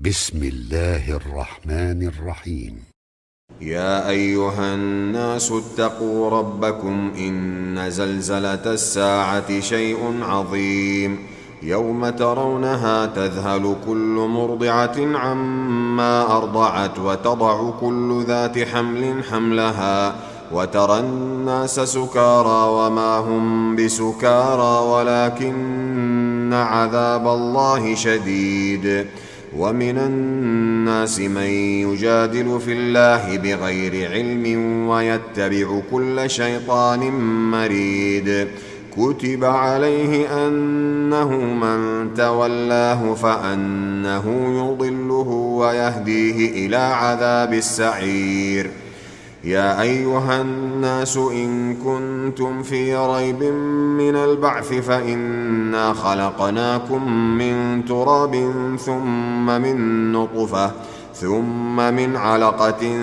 بسم الله الرحمن الرحيم. يا أيها الناس اتقوا ربكم إن زلزلة الساعة شيء عظيم يوم ترونها تذهل كل مرضعة عما أرضعت وتضع كل ذات حمل حملها وترى الناس سكارى وما هم بسكارى ولكن عذاب الله شديد. ومن الناس من يجادل في الله بغير علم ويتبع كل شيطان مريد كتب عليه أنه من تولاه فأنه يضله ويهديه إلى عذاب السعير. يا أيها الناس إن كنتم في ريب من البعث فإنا خلقناكم من تراب ثم من نطفة ثم من علقة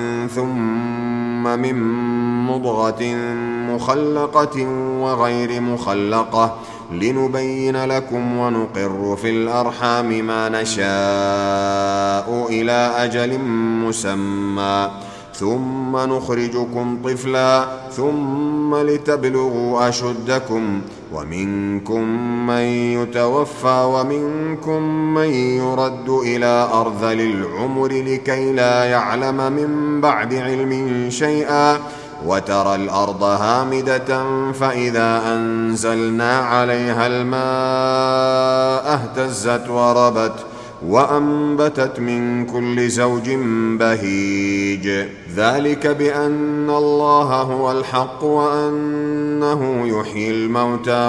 ثم من مضغة مخلقة وغير مخلقة لنبين لكم ونقر في الأرحام ما نشاء إلى أجل مسمى ثم نخرجكم طفلا ثم لتبلغوا أشدكم ومنكم من يتوفى ومنكم من يرد إلى أرذل العمر لكي لا يعلم من بعد علم شيئا وترى الأرض هامدة فإذا أنزلنا عليها الماء اهتزت وربت وأنبتت من كل زوج بهيج ذلك بأن الله هو الحق وأنه يحيي الموتى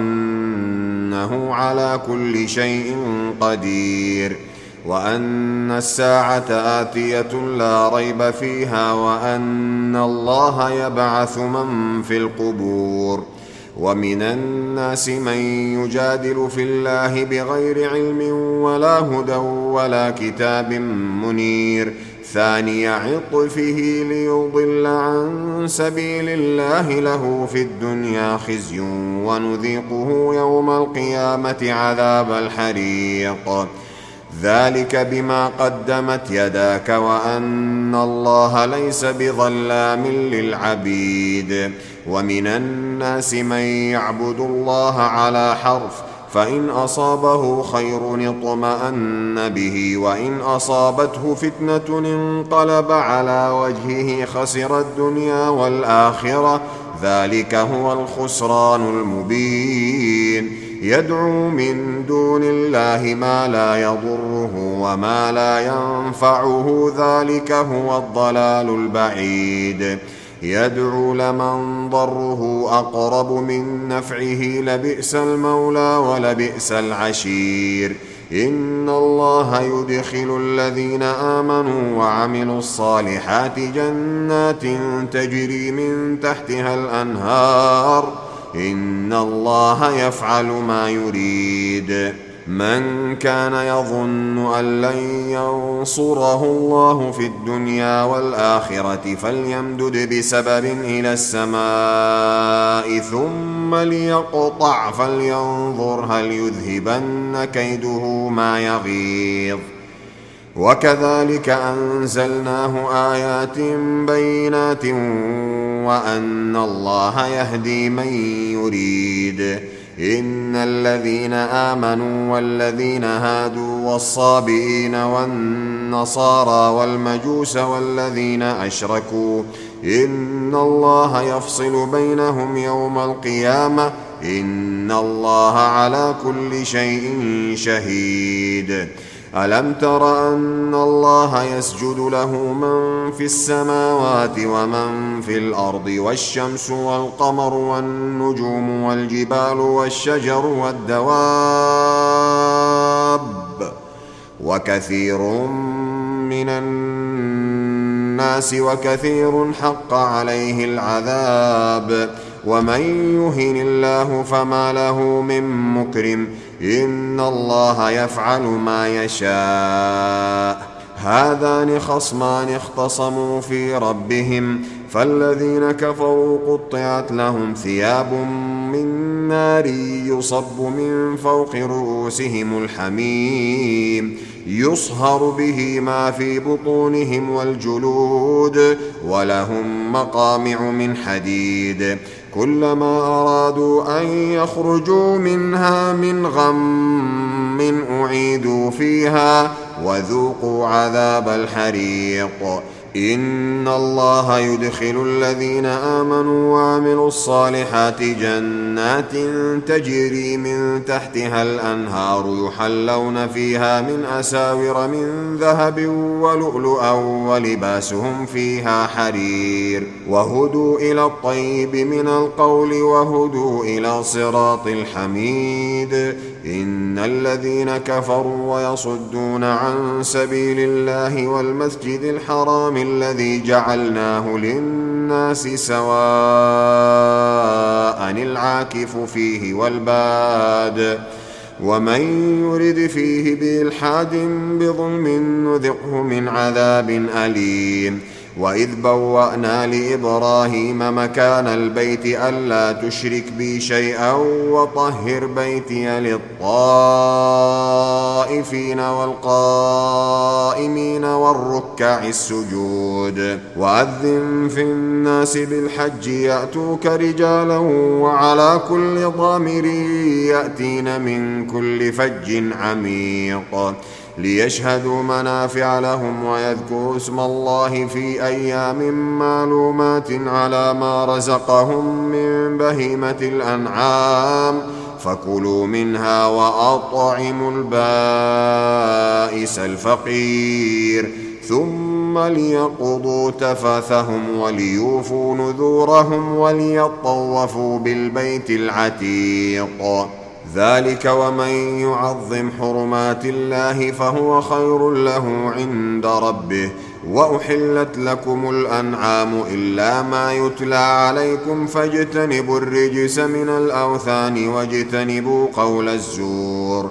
وأنه على كل شيء قدير وأن الساعة آتية لا ريب فيها وأن الله يبعث من في القبور. ومن الناس من يجادل في الله بغير علم ولا هدى ولا كتاب منير ثاني عطفه ليضل عن سبيل الله له في الدنيا خزي ونذيقه يوم القيامة عذاب الحريق ذلك بما قدمت يداك وأن الله ليس بظلام للعبيد. ومن الناس من يعبد الله على حرف فإن أصابه خير اطمأن به وإن أصابته فتنة انقلب على وجهه خسر الدنيا والآخرة ذلك هو الخسران المبين. يدعو من دون الله ما لا يضره وما لا ينفعه ذلك هو الضلال البعيد. يدعو لمن ضره أقرب من نفعه لبئس المولى ولبئس العشير. إن الله يدخل الذين آمنوا وعملوا الصالحات جنات تجري من تحتها الأنهار إن الله يفعل ما يريد. من كان يظن أن لن ينصره الله في الدنيا والآخرة فليمدد بسبب إلى السماء ثم ليقطع فلينظر هل يذهبن كيده ما يغيظ. وكذلك أنزلناه آيات بينات وأن الله يهدي من يريد. إن الذين آمنوا والذين هادوا والصابئين والنصارى والمجوس والذين أشركوا إن الله يفصل بينهم يوم القيامة إن الله على كل شيء شهيد. ألم تر أن الله يسجد له من في السماوات ومن في الأرض والشمس والقمر والنجوم والجبال والشجر والدواب وكثير من الناس وكثير حق عليه العذاب ومن يهن الله فما له من مكرم إن الله يفعل ما يشاء. هذان خصمان اختصموا في ربهم فالذين كفروا قطعت لهم ثياب من نار يصب من فوق رؤوسهم الحميم يصهر به ما في بطونهم والجلود، ولهم مقامع من حديد. كلما أرادوا أن يخرجوا منها من غم أعيدوا فيها وذوقوا عذاب الحريق. إن الله يدخل الذين آمنوا وعملوا الصالحات جنات تجري من تحتها الأنهار يحلون فيها من أساور من ذهب ولؤلؤا ولباسهم فيها حرير. وهدوا إلى الطيب من القول وهدوا إلى صراط الحميد. إن الذين كفروا ويصدون عن سبيل الله والمسجد الحرام الذي جعلناه للناس سواء العاكف فيه والباد ومن يرد فيه بإلحاد بظلم نذقه من عذاب أليم. وإذ بوأنا لإبراهيم مكان البيت ألا تشرك بي شيئا وطهر بيتي للطائفين والقائمين والركع السجود. وأذن في الناس بالحج يأتوك رجالا وعلى كل ضامر يأتين من كل فج عميق ليشهدوا منافع لهم ويذكروا اسم الله في أيام معلومات على ما رزقهم من بهيمة الأنعام فكلوا منها وأطعموا البائس الفقير ثم ليقضوا تفثهم وليوفوا نذورهم وليطوفوا بالبيت العتيق. ذلك ومن يعظم حرمات الله فهو خير له عند ربه. وأحلت لكم الأنعام إلا ما يتلى عليكم فاجتنبوا الرجس من الأوثان واجتنبوا قول الزور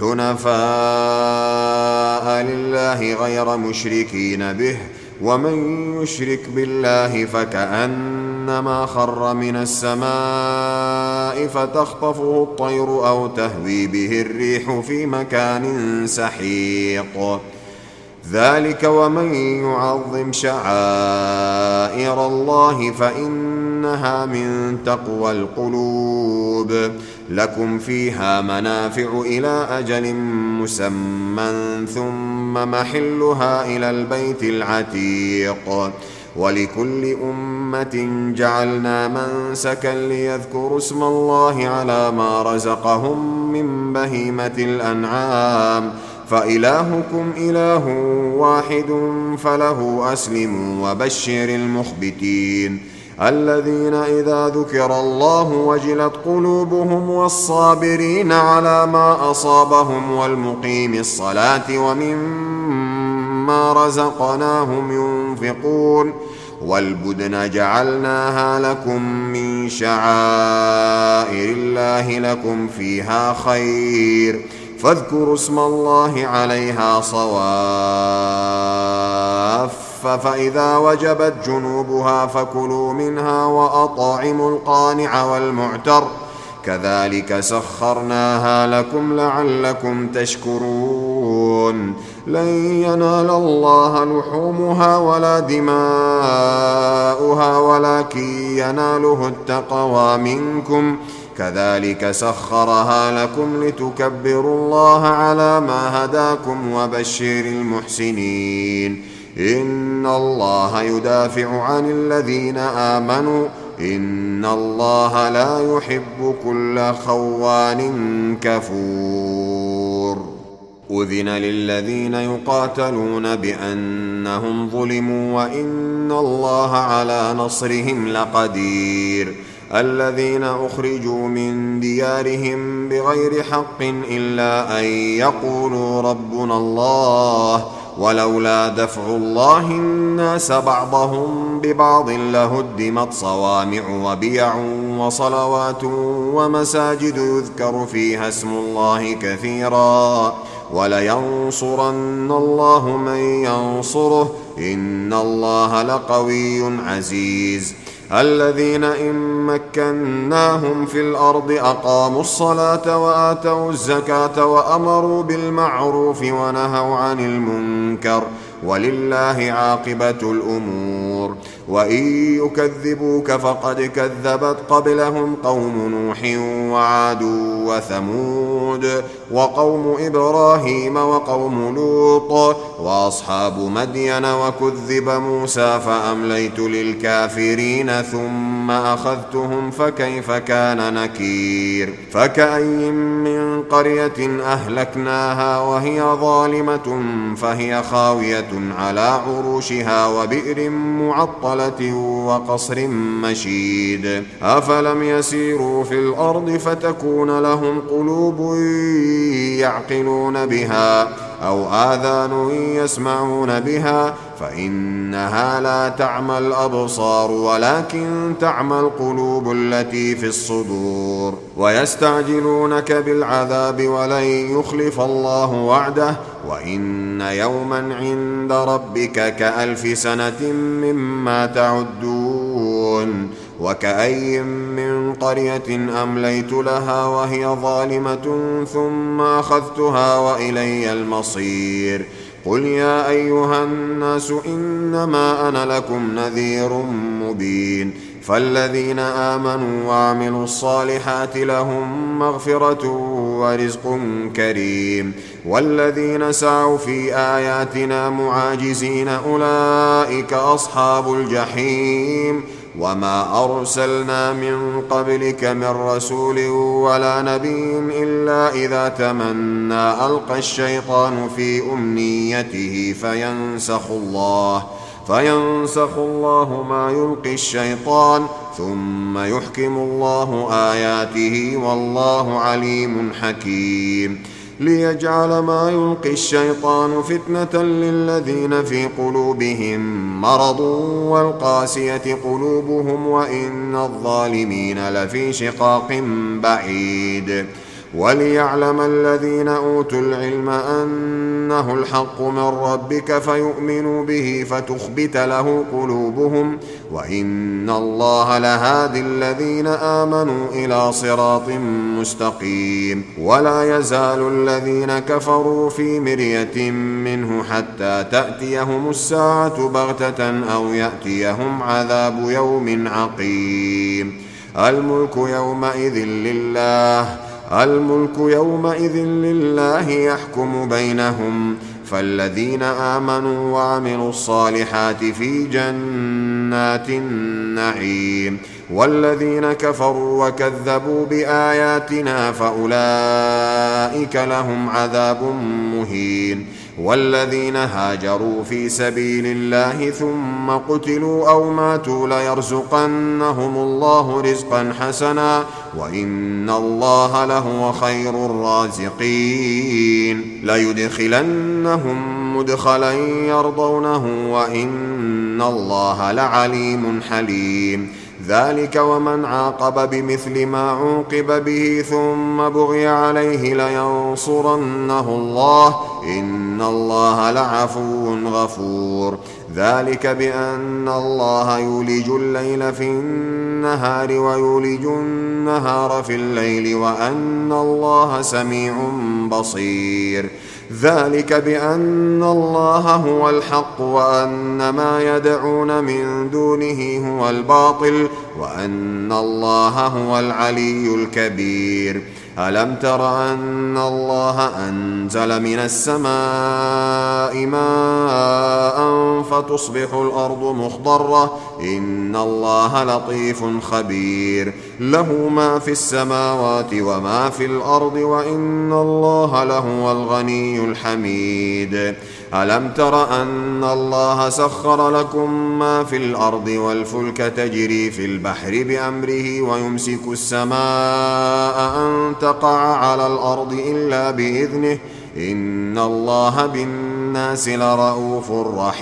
حنفاء لله غير مشركين به. ومن يشرك بالله فكأنما خر من السماء فتخطفه الطير أو تهوي به الريح في مكان سحيق. ذلك ومن يعظم شعائر الله فإنها من تقوى القلوب. لكم فيها منافع إلى أجل مسمى ثم محلها إلى البيت العتيق. ولكل أمة جعلنا منسكا ليذكروا اسم الله على ما رزقهم من بهيمة الأنعام فإلهكم إله واحد فله أسلموا وبشر المخبتين الذين إذا ذكر الله وجلت قلوبهم والصابرين على ما أصابهم والمقيم الصلاة ومما رزقناهم ينفقون. والبدن جعلناها لكم من شعائر الله لكم فيها خير فاذكروا اسم الله عليها صواف فإذا وجبت جنوبها فكلوا منها وأطعموا القانع والمعتر كذلك سخرناها لكم لعلكم تشكرون. لن ينال الله لحومها ولا دماؤها ولكن يناله التقوى منكم كذلك سخرها لكم لتكبروا الله على ما هداكم وبشر المحسنين. إن الله يدافع عن الذين آمنوا إن الله لا يحب كل خوان كفور. أذن للذين يقاتلون بأنهم ظلموا وإن الله على نصرهم لقدير. الذين أخرجوا من ديارهم بغير حق إلا أن يقولوا ربنا الله ولولا دفع الله الناس بعضهم ببعض لهدمت صوامع وبيع وصلوات ومساجد يذكر فيها اسم الله كثيرا ولينصرن الله من ينصره إن الله لقوي عزيز. الذين إن مكناهم في الأرض أقاموا الصلاة وآتوا الزكاة وأمروا بالمعروف ونهوا عن المنكر ولله عاقبة الأمور. وإن يكذبوك فقد كذبت قبلهم قوم نوح وعاد وثمود وقوم إبراهيم وقوم لوط وأصحاب مدين وكذب موسى فأمليت للكافرين ثم أخذتهم فكيف كان نكير. فكأي من قرية أهلكناها وهي ظالمة فهي خاوية على عروشها وبئر معطلة وقصر مشيد. أفلم يسيروا في الأرض فتكون لهم قلوب يعقلون بها أو آذان يسمعون بها فإنها لا تعمى الأبصار ولكن تعمى القلوب التي في الصدور. ويستعجلونك بالعذاب ولن يخلف الله وعده وإن يوما عند ربك كألف سنة مما تعدون. وكأي من قرية أمليت لها وهي ظالمة ثم أخذتها وإلي المصير. قل يا أيها الناس إنما أنا لكم نذير مبين. فالذين آمنوا وعملوا الصالحات لهم مغفرة ورزق كريم والذين سعوا في آياتنا معاجزين أولئك أصحاب الجحيم. وما أرسلنا من قبلك من رسول ولا نبي إلا إذا تمنى ألقى الشيطان في أمنيته فينسخ الله ما يلقي الشيطان ثم يحكم الله آياته والله عليم حكيم. ليجعل ما يلقي الشيطان فتنة للذين في قلوبهم مرض والقاسية قلوبهم وإن الظالمين لفي شقاق بعيد. وليعلم الذين أوتوا العلم أنه الحق من ربك فيؤمنوا به فتخبت له قلوبهم وإن الله لهادي الذين آمنوا إلى صراط مستقيم. ولا يزال الذين كفروا في مرية منه حتى تأتيهم الساعة بغتة أو يأتيهم عذاب يوم عقيم. الملك يومئذ لله يحكم بينهم. فالذين آمنوا وعملوا الصالحات في جنات النعيم والذين كفروا وكذبوا بآياتنا فأولئك لهم عذاب مهين. والذين هاجروا في سبيل الله ثم قتلوا أو ماتوا ليرزقنهم الله رزقا حسنا وإن الله لهو خير الرازقين. ليدخلنهم مدخلا يرضونه وإن الله لعليم حليم. ذلك ومن عاقب بمثل ما عوقب به ثم بغي عليه لينصرنه الله إن الله لعفو غفور. ذلك بأن الله يولج الليل في النهار ويولج النهار في الليل وأن الله سميع بصير. ذلك بأن الله هو الحق وأن ما يدعون من دونه هو الباطل وأن الله هو العلي الكبير. ألم تر أن الله أنزل من السماء ماء فتصبح الأرض مخضرة إن الله لطيف خبير. له ما في السماوات وما في الأرض وإن الله لهو الغني الحميد. ألم تر أن الله سخر لكم ما في الأرض والفلك تجري في البحر بأمره ويمسك السماء أن تقع على الأرض إلا بإذنه إن الله بالناس لرءوف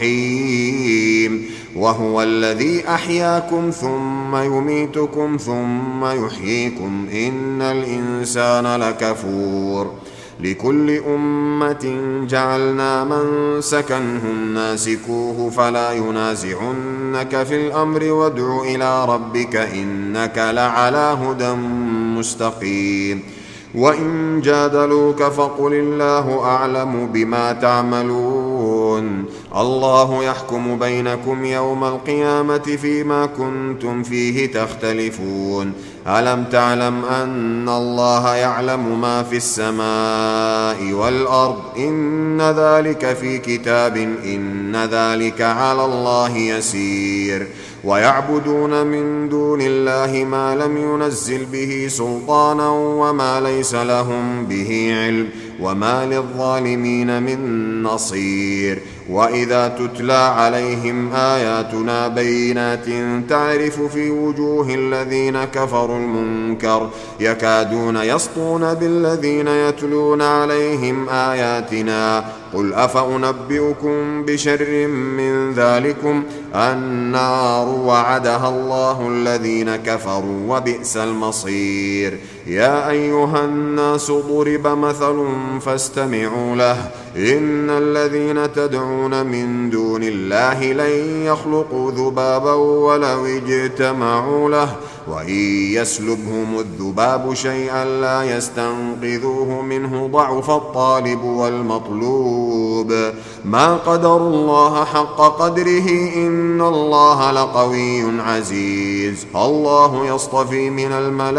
رحيم. وهو الذي أحياكم ثم يميتكم ثم يحييكم إن الإنسان لكفور. لكل أمة جعلنا منسكا هم ناسكوه فلا ينازعنك في الأمر وادع إلى ربك إنك لعلى هدى مستقيم وإن جادلوك فقل الله أعلم بما تعملون الله يحكم بينكم يوم القيامة فيما كنتم فيه تختلفون ألم تعلم أن الله يعلم ما في السماء والأرض إن ذلك في كتاب إن ذلك على الله يسير ويعبدون من دون الله ما لم ينزل به سلطانا وما ليس لهم به علم وما للظالمين من نصير وإذا تتلى عليهم آياتنا بينات تعرف في وجوه الذين كفروا المنكر يكادون يسطون بالذين يتلون عليهم آياتنا قل أفأنبئكم بشر من ذلكم النار وعدها الله الذين كفروا وبئس المصير يا أيها الناس ضرب مثل فاستمعوا له إن الذين تدعون من دون الله لن يخلقوا ذبابا ولو اجتمعوا له وإن يسلبهم الذباب شيئا لا يستنقذوه منه ضعف الطالب والمطلوب ما قدروا الله حق قدره إن الله لقوي عزيز الله يصطفي من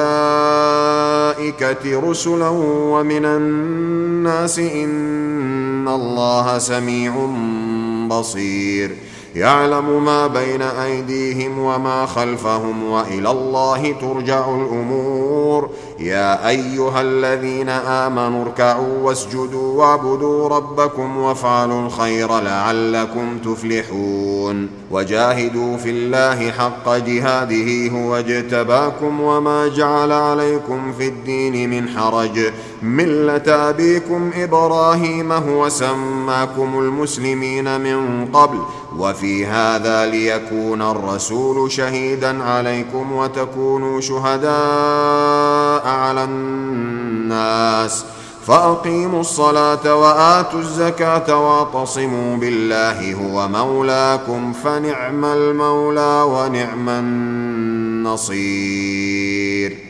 الملائكة رسلا ومن الناس إن الله سميع بصير يعلم ما بين أيديهم وما خلفهم وإلى الله ترجع الأمور يا أيها الذين آمنوا اركعوا واسجدوا واعبدوا ربكم وافعلوا الخير لعلكم تفلحون وجاهدوا في الله حق جهاده هو اجتباكم وما جعل عليكم في الدين من حرج ملة أبيكم إبراهيم هو سماكم المسلمين من قبل وفي هذا ليكون الرسول شهيدا عليكم وتكونوا شهداء على الناس فأقيموا الصلاة وآتوا الزكاة واعتصموا بالله هو مولاكم فنعم المولى ونعم النصير.